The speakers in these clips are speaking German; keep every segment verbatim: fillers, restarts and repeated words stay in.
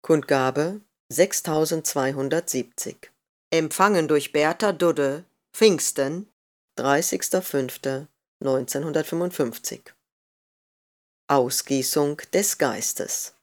Kundgabe sechstausendzweihundertsiebzig. Empfangen durch Bertha Dudde, Pfingsten, dreißigster fünfter neunzehnhundertfünfundfünfzig. Ausgießung des Geistes.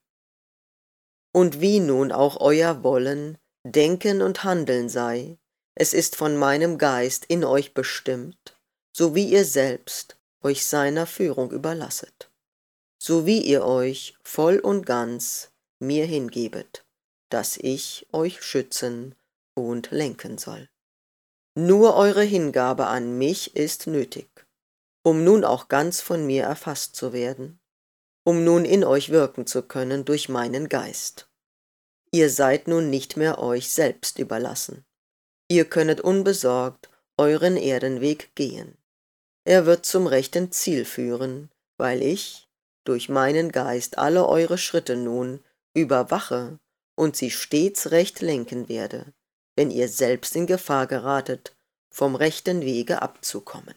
Und wie nun auch euer Wollen, Denken und Handeln sei, es ist von meinem Geist in euch bestimmt, so wie ihr selbst euch seiner Führung überlasset, so wie ihr euch voll und ganz mir hingebet, dass ich euch schützen und lenken soll. Nur eure Hingabe an mich ist nötig, um nun auch ganz von mir erfasst zu werden, um nun in euch wirken zu können durch meinen Geist. Ihr seid nun nicht mehr euch selbst überlassen. Ihr könnet unbesorgt euren Erdenweg gehen. Er wird zum rechten Ziel führen, weil ich durch meinen Geist alle eure Schritte nun überwache und sie stets recht lenken werde, wenn ihr selbst in Gefahr geratet, vom rechten Wege abzukommen.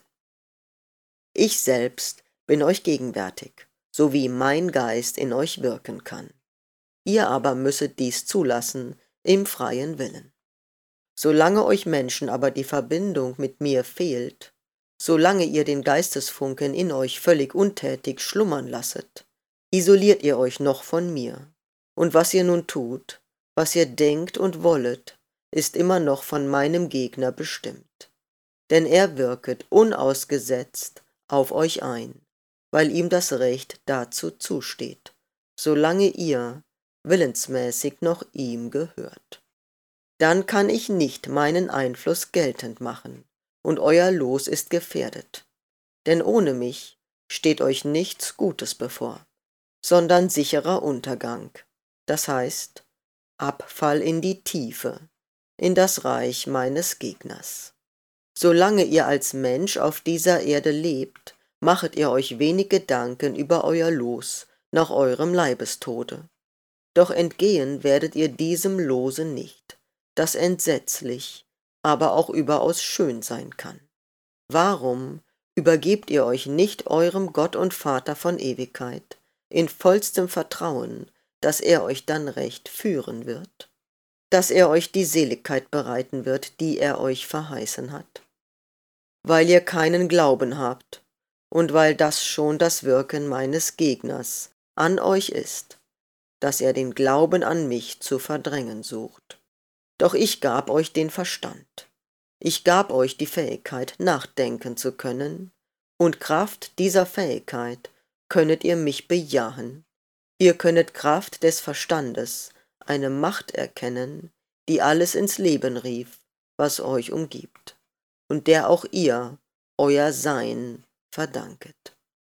Ich selbst bin euch gegenwärtig, so wie mein Geist in euch wirken kann. Ihr aber müsset dies zulassen im freien Willen. Solange euch Menschen aber die Verbindung mit mir fehlt, solange ihr den Geistesfunken in euch völlig untätig schlummern lasset, isoliert ihr euch noch von mir. Und was ihr nun tut, was ihr denkt und wollet, ist immer noch von meinem Gegner bestimmt. Denn er wirket unausgesetzt auf euch ein, weil ihm das Recht dazu zusteht, solange ihr willensmäßig noch ihm gehört. Dann kann ich nicht meinen Einfluss geltend machen, und euer Los ist gefährdet. Denn ohne mich steht euch nichts Gutes bevor, sondern sicherer Untergang, das heißt Abfall in die Tiefe, in das Reich meines Gegners. Solange ihr als Mensch auf dieser Erde lebt, machet ihr euch wenig Gedanken über euer Los nach eurem Leibestode. Doch entgehen werdet ihr diesem Lose nicht, das entsetzlich, aber auch überaus schön sein kann. Warum übergebt ihr euch nicht eurem Gott und Vater von Ewigkeit, in vollstem Vertrauen, dass er euch dann recht führen wird, dass er euch die Seligkeit bereiten wird, die er euch verheißen hat? Weil ihr keinen Glauben habt und weil das schon das Wirken meines Gegners an euch ist, dass er den Glauben an mich zu verdrängen sucht. Doch ich gab euch den Verstand. Ich gab euch die Fähigkeit, nachdenken zu können, und Kraft dieser Fähigkeit könnet ihr mich bejahen. Ihr könnet Kraft des Verstandes eine Macht erkennen, die alles ins Leben rief, was euch umgibt, und der auch ihr euer Sein verdanket.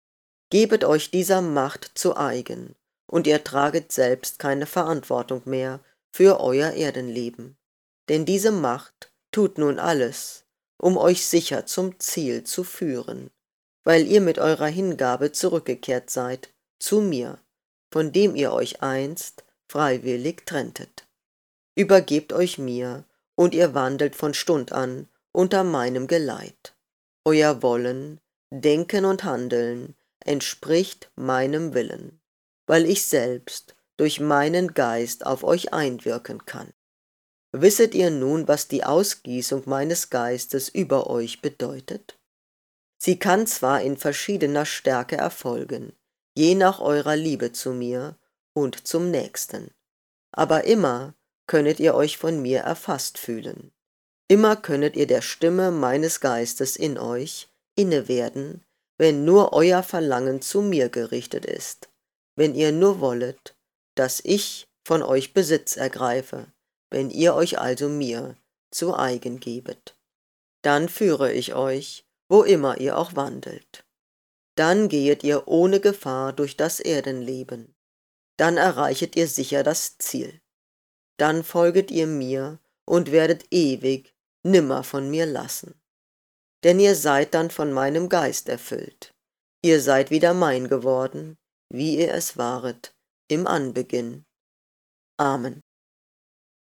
Gebet euch dieser Macht zu eigen, und ihr traget selbst keine Verantwortung mehr für euer Erdenleben. Denn diese Macht tut nun alles, um euch sicher zum Ziel zu führen, weil ihr mit eurer Hingabe zurückgekehrt seid zu mir, von dem ihr euch einst freiwillig trenntet. Übergebt euch mir, und ihr wandelt von Stund an unter meinem Geleit. Euer Wollen, Denken und Handeln entspricht meinem Willen, weil ich selbst durch meinen Geist auf euch einwirken kann. Wisset ihr nun, was die Ausgießung meines Geistes über euch bedeutet? Sie kann zwar in verschiedener Stärke erfolgen, je nach eurer Liebe zu mir und zum Nächsten, aber immer könnet ihr euch von mir erfasst fühlen. Immer könnet ihr der Stimme meines Geistes in euch inne werden, wenn nur euer Verlangen zu mir gerichtet ist, wenn ihr nur wollet, dass ich von euch Besitz ergreife, wenn ihr euch also mir zu eigen gebet. Dann führe ich euch, wo immer ihr auch wandelt. Dann gehet ihr ohne Gefahr durch das Erdenleben. Dann erreichet ihr sicher das Ziel. Dann folget ihr mir und werdet ewig nimmer von mir lassen. Denn ihr seid dann von meinem Geist erfüllt. Ihr seid wieder mein geworden, wie ihr es waret im Anbeginn. Amen.